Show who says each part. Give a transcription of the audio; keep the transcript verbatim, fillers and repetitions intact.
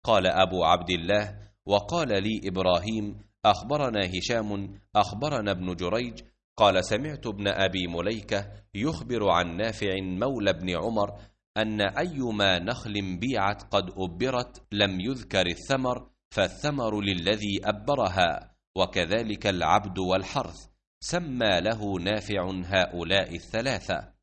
Speaker 1: قال أبو عبد الله: وقال لي إبراهيم أخبرنا هشام أخبرنا ابن جريج قال: سمعت ابن أبي مليكة يخبر عن نافع مولى ابن عمر أن أيما نخل بيعت قد أبرت لم يذكر الثمر، فالثمر للذي أبرها، وكذلك العبد والحرث، سمى له نافع هؤلاء الثلاثة.